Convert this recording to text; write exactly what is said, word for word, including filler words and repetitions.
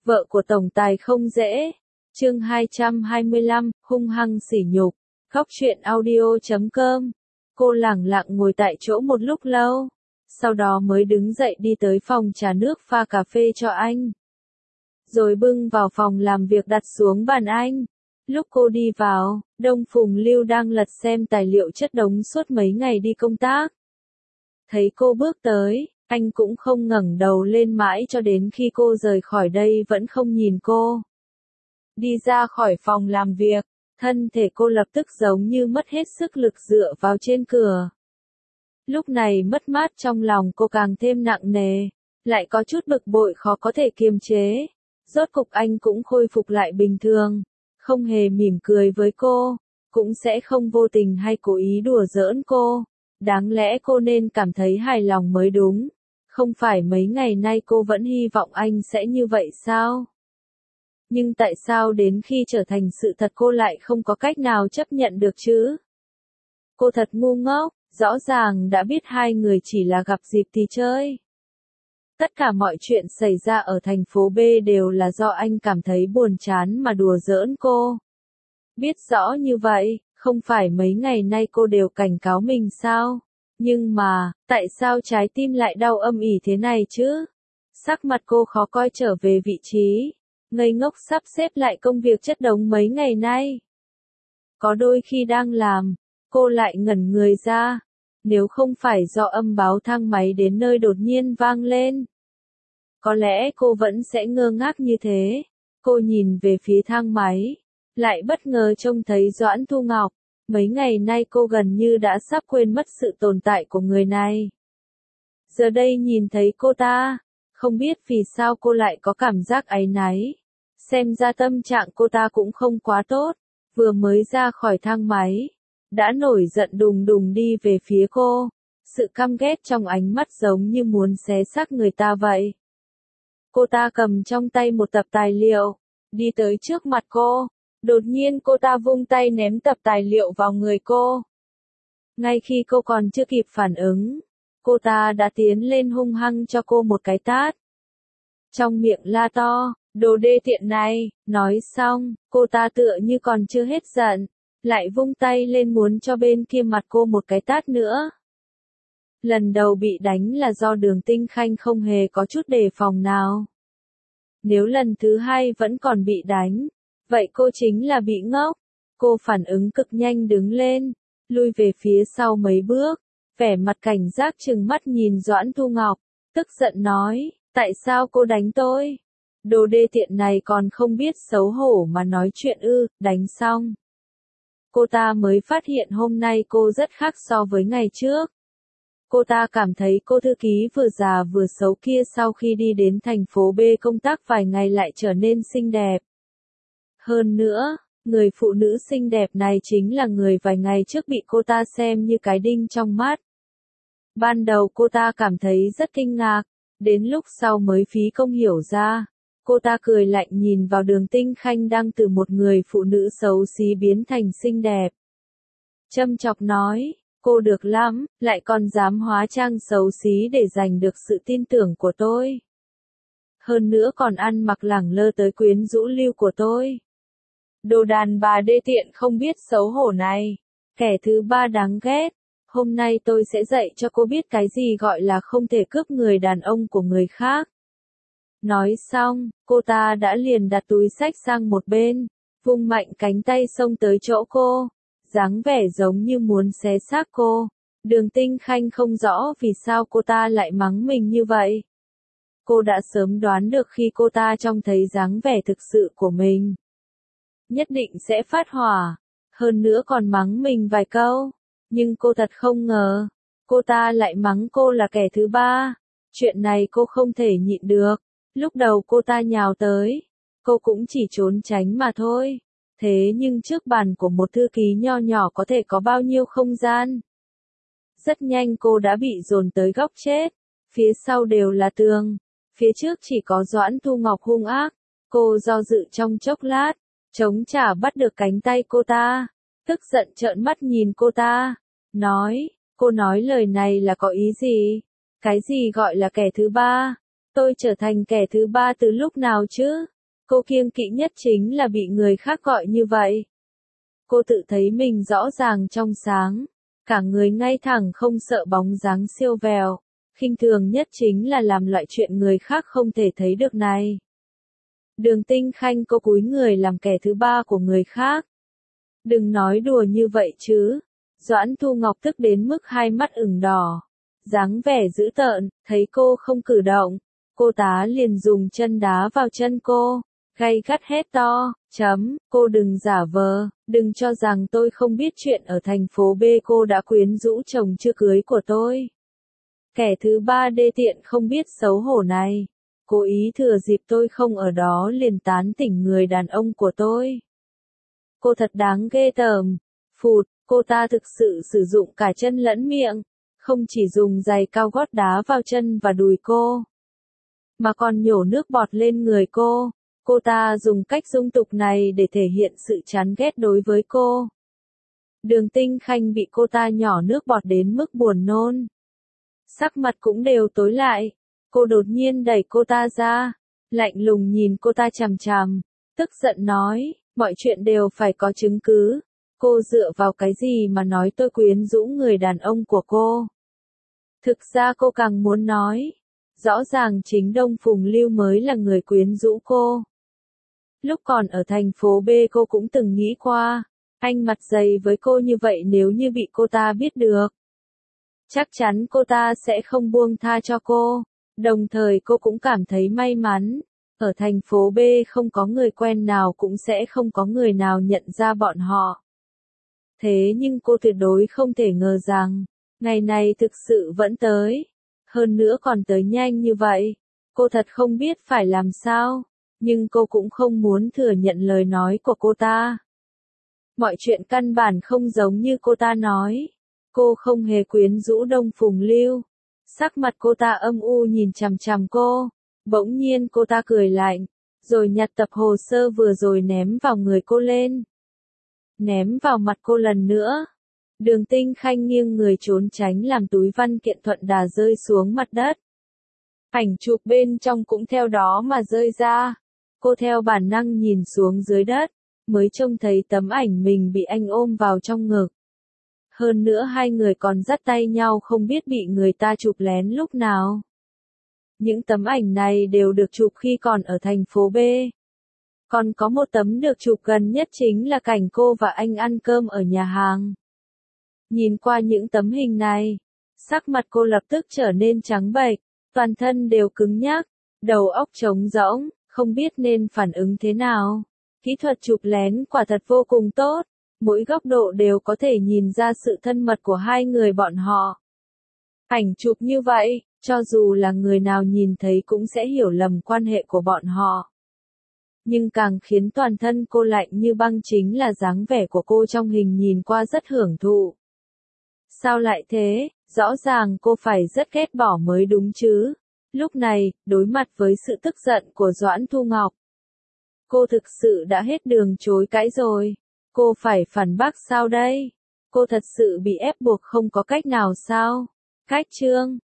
Vợ của tổng tài không dễ. Chương hai trăm hai mươi lăm, hung hăng sỉ nhục. Góc truyện audio chấm com. Cô lẳng lặng ngồi tại chỗ một lúc lâu, sau đó mới đứng dậy đi tới phòng trà nước pha cà phê cho anh. Rồi bưng vào phòng làm việc đặt xuống bàn anh. Lúc cô đi vào, Đông Phùng Lưu đang lật xem tài liệu chất đống suốt mấy ngày đi công tác. Thấy cô bước tới, anh cũng không ngẩng đầu lên mãi cho đến khi cô rời khỏi đây vẫn không nhìn cô. Đi ra khỏi phòng làm việc, thân thể cô lập tức giống như mất hết sức lực dựa vào trên cửa. Lúc này mất mát trong lòng cô càng thêm nặng nề, lại có chút bực bội khó có thể kiềm chế. Rốt cục anh cũng khôi phục lại bình thường, không hề mỉm cười với cô, cũng sẽ không vô tình hay cố ý đùa giỡn cô. Đáng lẽ cô nên cảm thấy hài lòng mới đúng. Không phải mấy ngày nay cô vẫn hy vọng anh sẽ như vậy sao? Nhưng tại sao đến khi trở thành sự thật cô lại không có cách nào chấp nhận được chứ? Cô thật ngu ngốc, rõ ràng đã biết hai người chỉ là gặp dịp thì chơi. Tất cả mọi chuyện xảy ra ở thành phố B đều là do anh cảm thấy buồn chán mà đùa giỡn cô. Biết rõ như vậy, không phải mấy ngày nay cô đều cảnh cáo mình sao? Nhưng mà, tại sao trái tim lại đau âm ỉ thế này chứ? Sắc mặt cô khó coi trở về vị trí, ngây ngốc sắp xếp lại công việc chất đống mấy ngày nay. Có đôi khi đang làm, cô lại ngẩn người ra, nếu không phải do âm báo thang máy đến nơi đột nhiên vang lên. Có lẽ cô vẫn sẽ ngơ ngác như thế. Cô nhìn về phía thang máy, lại bất ngờ trông thấy Doãn Thu Ngọc. Mấy ngày nay cô gần như đã sắp quên mất sự tồn tại của người này. Giờ đây nhìn thấy cô ta, không biết vì sao cô lại có cảm giác áy náy. Xem ra tâm trạng cô ta cũng không quá tốt, vừa mới ra khỏi thang máy, đã nổi giận đùng đùng đi về phía cô. Sự căm ghét trong ánh mắt giống như muốn xé xác người ta vậy. Cô ta cầm trong tay một tập tài liệu, đi tới trước mặt cô. Đột nhiên cô ta vung tay ném tập tài liệu vào người cô. Ngay khi cô còn chưa kịp phản ứng, cô ta đã tiến lên hung hăng cho cô một cái tát. Trong miệng la to, đồ đê tiện này, nói xong, cô ta tựa như còn chưa hết giận, lại vung tay lên muốn cho bên kia mặt cô một cái tát nữa. Lần đầu bị đánh là do Đường Tinh Khanh không hề có chút đề phòng nào. Nếu lần thứ hai vẫn còn bị đánh, vậy cô chính là bị ngốc. Cô phản ứng cực nhanh đứng lên, lui về phía sau mấy bước, vẻ mặt cảnh giác trừng mắt nhìn Doãn Thu Ngọc, tức giận nói, tại sao cô đánh tôi? Đồ đê tiện này còn không biết xấu hổ mà nói chuyện ư, đánh xong. Cô ta mới phát hiện hôm nay cô rất khác so với ngày trước. Cô ta cảm thấy cô thư ký vừa già vừa xấu kia sau khi đi đến thành phố B công tác vài ngày lại trở nên xinh đẹp. Hơn nữa, người phụ nữ xinh đẹp này chính là người vài ngày trước bị cô ta xem như cái đinh trong mắt. Ban đầu cô ta cảm thấy rất kinh ngạc, đến lúc sau mới phí công hiểu ra. Cô ta cười lạnh nhìn vào Đường Tinh Khanh đang từ một người phụ nữ xấu xí biến thành xinh đẹp. Châm chọc nói, cô được lắm, lại còn dám hóa trang xấu xí để giành được sự tin tưởng của tôi. Hơn nữa còn ăn mặc lẳng lơ tới quyến rũ Lưu của tôi. Đồ đàn bà đê tiện không biết xấu hổ này, kẻ thứ ba đáng ghét. Hôm nay tôi sẽ dạy cho cô biết cái gì gọi là không thể cướp người đàn ông của người khác. Nói xong, cô ta đã liền đặt túi xách sang một bên, vung mạnh cánh tay xông tới chỗ cô, dáng vẻ giống như muốn xé xác cô. Đường Tinh Khanh không rõ vì sao cô ta lại mắng mình như vậy. Cô đã sớm đoán được khi cô ta trông thấy dáng vẻ thực sự của mình, nhất định sẽ phát hỏa, hơn nữa còn mắng mình vài câu. Nhưng cô thật không ngờ, cô ta lại mắng cô là kẻ thứ ba. Chuyện này cô không thể nhịn được. Lúc đầu cô ta nhào tới, cô cũng chỉ trốn tránh mà thôi. Thế nhưng trước bàn của một thư ký nho nhỏ có thể có bao nhiêu không gian. Rất nhanh cô đã bị dồn tới góc chết. Phía sau đều là tường, phía trước chỉ có Doãn Thu Ngọc hung ác. Cô do dự trong chốc lát, chống trả bắt được cánh tay cô ta, tức giận trợn mắt nhìn cô ta, nói, cô nói lời này là có ý gì? Cái gì gọi là kẻ thứ ba? Tôi trở thành kẻ thứ ba từ lúc nào chứ? Cô kiêng kỵ nhất chính là bị người khác gọi như vậy. Cô tự thấy mình rõ ràng trong sáng, cả người ngay thẳng không sợ bóng dáng siêu vẹo, khinh thường nhất chính là làm loại chuyện người khác không thể thấy được này. Đường Tinh Khanh, cô cúi người làm kẻ thứ ba của người khác. Đừng nói đùa như vậy chứ. Doãn Thu Ngọc tức đến mức hai mắt ửng đỏ, dáng vẻ dữ tợn, thấy cô không cử động, cô tá liền dùng chân đá vào chân cô, gay gắt hét to, chấm, cô đừng giả vờ, đừng cho rằng tôi không biết chuyện ở thành phố B cô đã quyến rũ chồng chưa cưới của tôi. Kẻ thứ ba đê tiện không biết xấu hổ này, cố ý thừa dịp tôi không ở đó liền tán tỉnh người đàn ông của tôi. Cô thật đáng ghê tởm, phụt, cô ta thực sự sử dụng cả chân lẫn miệng, không chỉ dùng giày cao gót đá vào chân và đùi cô, mà còn nhổ nước bọt lên người cô. Cô ta dùng cách dung tục này để thể hiện sự chán ghét đối với cô. Đường Tinh Khanh bị cô ta nhỏ nước bọt đến mức buồn nôn. Sắc mặt cũng đều tối lại. Cô đột nhiên đẩy cô ta ra, lạnh lùng nhìn cô ta chằm chằm, tức giận nói, mọi chuyện đều phải có chứng cứ. Cô dựa vào cái gì mà nói tôi quyến rũ người đàn ông của cô? Thực ra cô càng muốn nói, rõ ràng chính Đông Phùng Lưu mới là người quyến rũ cô. Lúc còn ở thành phố B cô cũng từng nghĩ qua, anh mặt dày với cô như vậy nếu như bị cô ta biết được, chắc chắn cô ta sẽ không buông tha cho cô. Đồng thời cô cũng cảm thấy may mắn, ở thành phố B không có người quen nào cũng sẽ không có người nào nhận ra bọn họ. Thế nhưng cô tuyệt đối không thể ngờ rằng, ngày này thực sự vẫn tới. Hơn nữa còn tới nhanh như vậy. Cô thật không biết phải làm sao, nhưng cô cũng không muốn thừa nhận lời nói của cô ta. Mọi chuyện căn bản không giống như cô ta nói. Cô không hề quyến rũ Đông Phùng Lưu. Sắc mặt cô ta âm u nhìn chằm chằm cô. Bỗng nhiên cô ta cười lạnh, rồi nhặt tập hồ sơ vừa rồi ném vào người cô lên. Ném vào mặt cô lần nữa. Đường Tinh Khanh nghiêng người trốn tránh làm túi văn kiện thuận đà rơi xuống mặt đất. Ảnh chụp bên trong cũng theo đó mà rơi ra. Cô theo bản năng nhìn xuống dưới đất, mới trông thấy tấm ảnh mình bị anh ôm vào trong ngực. Hơn nữa hai người còn dắt tay nhau không biết bị người ta chụp lén lúc nào. Những tấm ảnh này đều được chụp khi còn ở thành phố B. Còn có một tấm được chụp gần nhất chính là cảnh cô và anh ăn cơm ở nhà hàng. Nhìn qua những tấm hình này, sắc mặt cô lập tức trở nên trắng bệch, toàn thân đều cứng nhắc, đầu óc trống rỗng, không biết nên phản ứng thế nào. Kỹ thuật chụp lén quả thật vô cùng tốt, mỗi góc độ đều có thể nhìn ra sự thân mật của hai người bọn họ. Ảnh chụp như vậy, cho dù là người nào nhìn thấy cũng sẽ hiểu lầm quan hệ của bọn họ. Nhưng càng khiến toàn thân cô lạnh như băng chính là dáng vẻ của cô trong hình nhìn qua rất hưởng thụ. Sao lại thế, rõ ràng cô phải rất ghét bỏ mới đúng chứ. Lúc này, đối mặt với sự tức giận của Doãn Thu Ngọc, cô thực sự đã hết đường chối cãi rồi. Cô phải phản bác sao đây? Cô thật sự bị ép buộc không có cách nào sao? Cách chương